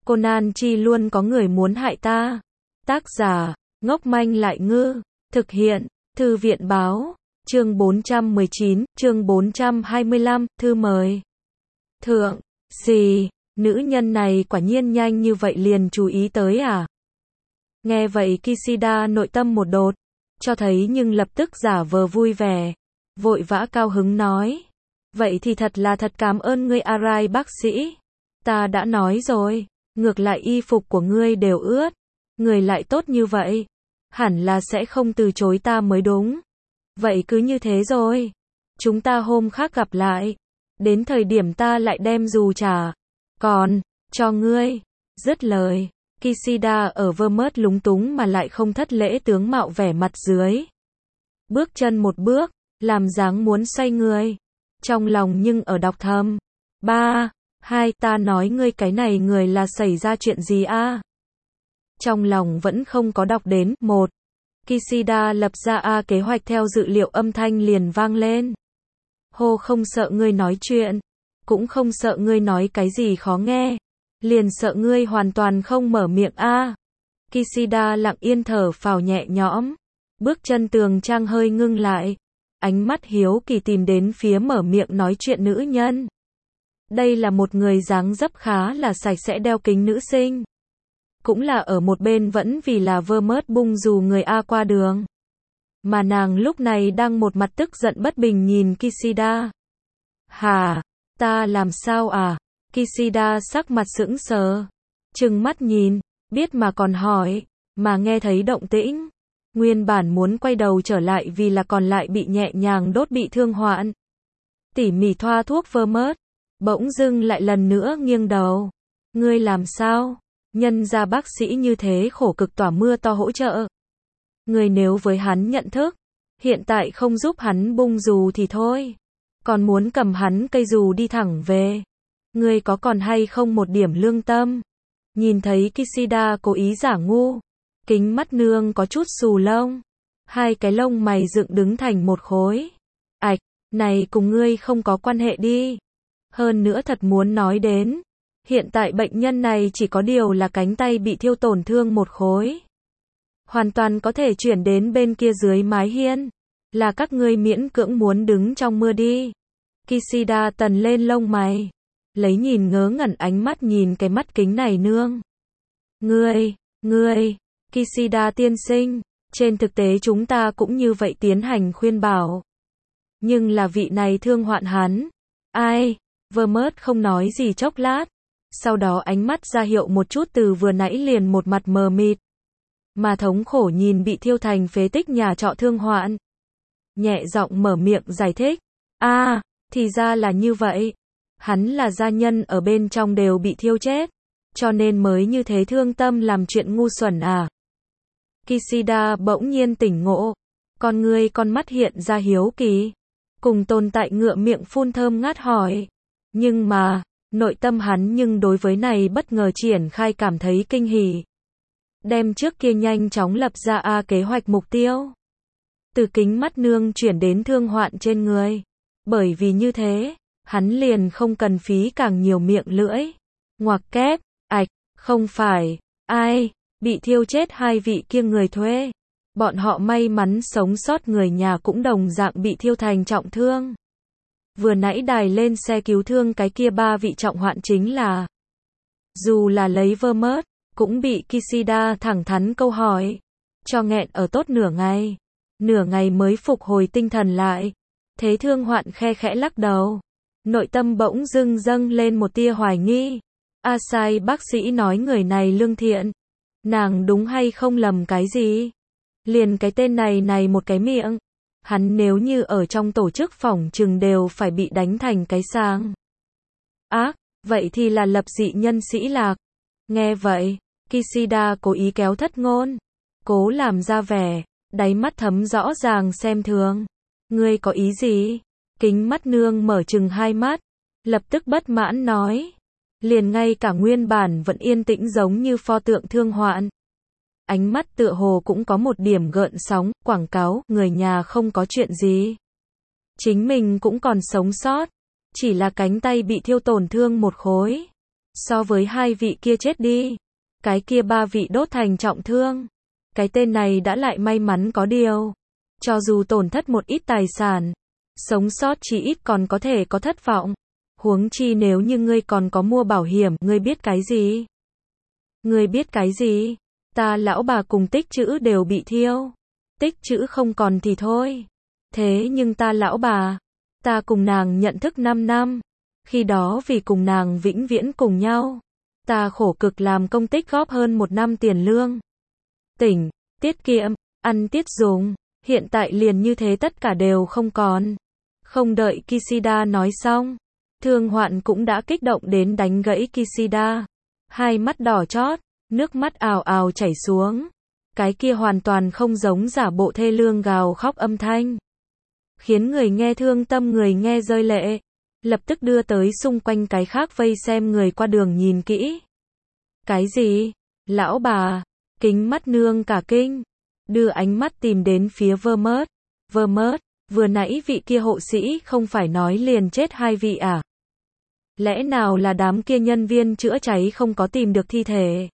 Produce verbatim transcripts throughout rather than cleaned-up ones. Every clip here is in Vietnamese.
Conan chi luôn có người muốn hại ta. Tác giả, ngốc manh lại ngư. Thực hiện, Thư viện báo. Chương bốn trăm mười chín, chương bốn trăm hai mươi lăm, thư mời. Thượng, gì, nữ nhân này quả nhiên nhanh như vậy liền chú ý tới à? Nghe vậy Kishida nội tâm một đột, cho thấy nhưng lập tức giả vờ vui vẻ, vội vã cao hứng nói. Vậy thì thật là thật cảm ơn ngươi Arai bác sĩ. Ta đã nói rồi, ngược lại y phục của ngươi đều ướt. Người lại tốt như vậy, hẳn là sẽ không từ chối ta mới đúng. Vậy cứ như thế rồi. Chúng ta hôm khác gặp lại. Đến thời điểm ta lại đem dù trả. Còn, cho ngươi. Dứt lời, Kishida ở Vermouth lúng túng mà lại không thất lễ tướng mạo vẻ mặt dưới. Bước chân một bước, làm dáng muốn xoay người. Trong lòng nhưng ở đọc thầm. Ba, hai, ta nói ngươi cái này người là xảy ra chuyện gì a? Trong lòng vẫn không có đọc đến. Một. Kishida lập ra A kế hoạch theo dự liệu âm thanh liền vang lên. Hô không sợ ngươi nói chuyện. Cũng không sợ ngươi nói cái gì khó nghe. Liền sợ ngươi hoàn toàn không mở miệng a. Kishida lặng yên thở phào nhẹ nhõm. Bước chân tường trang hơi ngưng lại. Ánh mắt hiếu kỳ tìm đến phía mở miệng nói chuyện nữ nhân. Đây là một người dáng dấp khá là sạch sẽ đeo kính nữ sinh. Cũng là ở một bên vẫn vì là Vermouth bung dù người A qua đường. Mà nàng lúc này đang một mặt tức giận bất bình nhìn Kishida. Hả? Ta làm sao à? Kishida sắc mặt sững sờ. Trừng mắt nhìn, biết mà còn hỏi, mà nghe thấy động tĩnh. Nguyên bản muốn quay đầu trở lại vì là còn lại bị nhẹ nhàng đốt bị thương hoạn. Tỉ mỉ thoa thuốc Vermouth. Bỗng dưng lại lần nữa nghiêng đầu. Ngươi làm sao? Nhân ra bác sĩ như thế khổ cực tỏa mưa to hỗ trợ. Người nếu với hắn nhận thức, hiện tại không giúp hắn bung dù thì thôi. Còn muốn cầm hắn cây dù đi thẳng về. Người có còn hay không một điểm lương tâm? Nhìn thấy Kishida cố ý giả ngu. Kính mắt nương có chút xù lông. Hai cái lông mày dựng đứng thành một khối. Ảch, này cùng ngươi không có quan hệ đi. Hơn nữa thật muốn nói đến. Hiện tại bệnh nhân này chỉ có điều là cánh tay bị thiêu tổn thương một khối. Hoàn toàn có thể chuyển đến bên kia dưới mái hiên. Là các ngươi miễn cưỡng muốn đứng trong mưa đi. Kishida tần lên lông mày. Lấy nhìn ngớ ngẩn ánh mắt nhìn cái mắt kính này nương. Ngươi, ngươi, Kishida tiên sinh. Trên thực tế chúng ta cũng như vậy tiến hành khuyên bảo. Nhưng là vị này thương hoạn hắn. Ai? Vermouth không nói gì chốc lát. Sau đó ánh mắt ra hiệu một chút từ vừa nãy liền một mặt mờ mịt. Mà thống khổ nhìn bị thiêu thành phế tích nhà trọ thương hoạn. Nhẹ giọng mở miệng giải thích. A, à, thì ra là như vậy. Hắn là gia nhân ở bên trong đều bị thiêu chết. Cho nên mới như thế thương tâm làm chuyện ngu xuẩn à. Kishida bỗng nhiên tỉnh ngộ. Con ngươi con mắt hiện ra hiếu kỳ. Cùng tồn tại ngựa miệng phun thơm ngát hỏi. Nhưng mà, nội tâm hắn nhưng đối với này bất ngờ triển khai cảm thấy kinh hỉ. Đem trước kia nhanh chóng lập ra A kế hoạch mục tiêu. Từ kính mắt nương chuyển đến thương hoạn trên người. Bởi vì như thế, hắn liền không cần phí càng nhiều miệng lưỡi. Ngoặc kép, ạch, không phải, ai, bị thiêu chết hai vị kia người thuê. Bọn họ may mắn sống sót người nhà cũng đồng dạng bị thiêu thành trọng thương. Vừa nãy đài lên xe cứu thương cái kia ba vị trọng hoạn chính là. Dù là lấy Vermouth, cũng bị Kishida thẳng thắn câu hỏi. Cho nghẹn ở tốt nửa ngày. Nửa ngày mới phục hồi tinh thần lại. Thế thương hoạn khe khẽ lắc đầu. Nội tâm bỗng dưng dâng lên một tia hoài nghi. A sai bác sĩ nói người này lương thiện. Nàng đúng hay không lầm cái gì? Liền cái tên này này một cái miệng. Hắn nếu như ở trong tổ chức phỏng chừng đều phải bị đánh thành cái sang. Ác, vậy thì là lập dị nhân sĩ lạc. Nghe vậy, Kishida cố ý kéo thất ngôn. Cố làm ra vẻ, đáy mắt thấm rõ ràng xem thường. Ngươi có ý gì? Kính mắt nương mở chừng hai mắt. Lập tức bất mãn nói. Liền ngay cả nguyên bản vẫn yên tĩnh giống như pho tượng thương hoạn. Ánh mắt tựa hồ cũng có một điểm gợn sóng, quảng cáo, người nhà không có chuyện gì. Chính mình cũng còn sống sót. Chỉ là cánh tay bị thiêu tổn thương một khối. So với hai vị kia chết đi, cái kia ba vị đốt thành trọng thương. Cái tên này đã lại may mắn có điều. Cho dù tổn thất một ít tài sản, sống sót chỉ ít còn có thể có thất vọng. Huống chi nếu như ngươi còn có mua bảo hiểm, ngươi biết cái gì? Ngươi biết cái gì? Ta lão bà cùng Tích Trữ đều bị thiêu. Tích Trữ không còn thì thôi. Thế nhưng ta lão bà, ta cùng nàng nhận thức năm năm. Khi đó vì cùng nàng vĩnh viễn cùng nhau, ta khổ cực làm công tích góp hơn một năm tiền lương. Tỉnh, tiết kiệm, ăn tiết dùng, hiện tại liền như thế tất cả đều không còn. Không đợi Kishida nói xong, Thương Hoạn cũng đã kích động đến đánh gãy Kishida. Hai mắt đỏ chót, nước mắt ào ào chảy xuống. Cái kia hoàn toàn không giống giả bộ thê lương gào khóc âm thanh, khiến người nghe thương tâm, người nghe rơi lệ. Lập tức đưa tới xung quanh cái khác vây xem người qua đường nhìn kỹ. Cái gì? Lão bà, kính mắt nương cả kinh, đưa ánh mắt tìm đến phía Vermont. Vermont, vừa nãy vị kia hộ sĩ không phải nói liền chết hai vị à? Lẽ nào là đám kia nhân viên chữa cháy không có tìm được thi thể?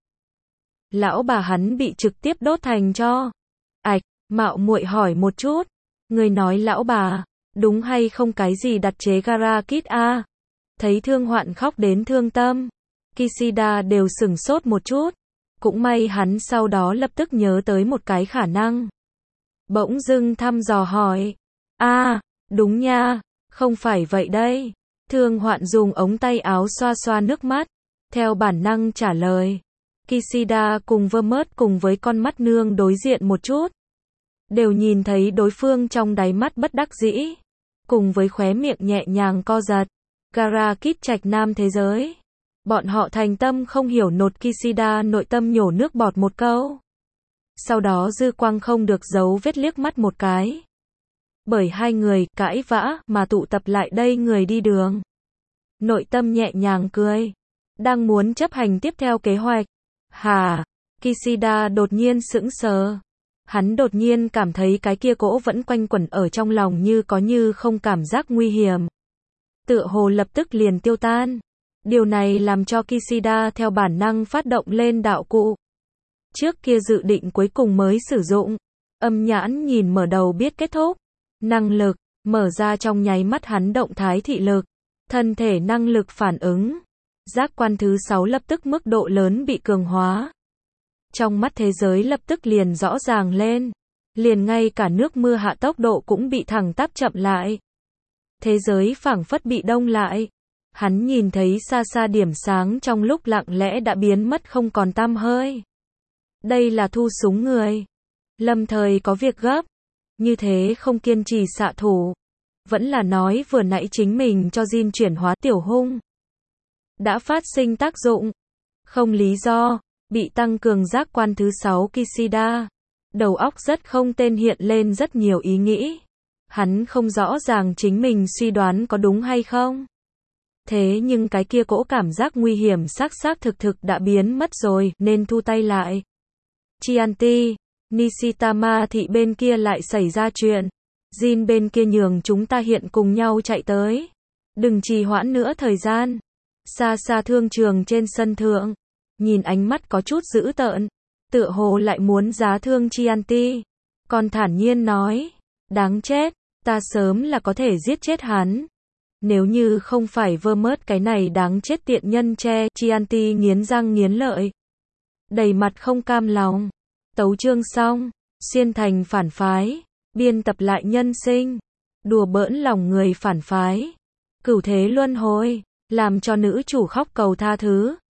Lão bà hắn bị trực tiếp đốt thành tro. Ảch, mạo muội hỏi một chút, người nói lão bà, đúng hay không cái gì đặt chế gara kit a? Thấy Thương Hoạn khóc đến thương tâm, Kishida đều sửng sốt một chút. Cũng may hắn sau đó lập tức nhớ tới một cái khả năng. Bỗng dưng thăm dò hỏi, a, đúng nha, không phải vậy đây. Thương Hoạn dùng ống tay áo xoa xoa nước mắt, theo bản năng trả lời. Kishida cùng Vermont cùng với con mắt nương đối diện một chút, đều nhìn thấy đối phương trong đáy mắt bất đắc dĩ, cùng với khóe miệng nhẹ nhàng co giật. Gara Kid Trạch Nam thế giới. Bọn họ thành tâm không hiểu nột. Kishida nội tâm nhổ nước bọt một câu. Sau đó dư quang không được giấu vết liếc mắt một cái. Bởi hai người cãi vã mà tụ tập lại đây người đi đường. Nội tâm nhẹ nhàng cười. Đang muốn chấp hành tiếp theo kế hoạch. Hà, Kishida đột nhiên sững sờ. Hắn đột nhiên cảm thấy cái kia cỗ vẫn quanh quẩn ở trong lòng như có như không cảm giác nguy hiểm. Tựa hồ lập tức liền tiêu tan. Điều này làm cho Kishida theo bản năng phát động lên đạo cụ. Trước kia dự định cuối cùng mới sử dụng. Âm nhãn nhìn mở đầu biết kết thúc. Năng lực, mở ra trong nháy mắt hắn động thái thị lực. Thân thể năng lực phản ứng. Giác quan thứ sáu lập tức mức độ lớn bị cường hóa. Trong mắt thế giới lập tức liền rõ ràng lên. Liền ngay cả nước mưa hạ tốc độ cũng bị thẳng tắp chậm lại. Thế giới phảng phất bị đông lại. Hắn nhìn thấy xa xa điểm sáng trong lúc lặng lẽ đã biến mất không còn tăm hơi. Đây là thu súng người. Lâm thời có việc gấp. Như thế không kiên trì xạ thủ. Vẫn là nói vừa nãy chính mình cho Jin chuyển hóa tiểu hung đã phát sinh tác dụng. Không lý do. Bị tăng cường giác quan thứ sáu Kishida. Đầu óc rất không tên hiện lên rất nhiều ý nghĩ. Hắn không rõ ràng chính mình suy đoán có đúng hay không. Thế nhưng cái kia cỗ cảm giác nguy hiểm xác xác thực thực đã biến mất rồi, nên thu tay lại. Chianti, Nishitama thị bên kia lại xảy ra chuyện. Jin bên kia nhường chúng ta hiện cùng nhau chạy tới. Đừng trì hoãn nữa thời gian. Xa xa thương trường trên sân thượng. Nhìn ánh mắt có chút dữ tợn. Tựa hồ lại muốn giá thương Chianti. Còn thản nhiên nói. Đáng chết, ta sớm là có thể giết chết hắn. Nếu như không phải Vermont cái này đáng chết tiện nhân che. Chianti nghiến răng nghiến lợi. Đầy mặt không cam lòng. Tấu chương xong. Xuyên thành phản phái. Biên tập lại nhân sinh. Đùa bỡn lòng người phản phái. Cửu thế luân hồi. Làm cho nữ chủ khóc cầu tha thứ.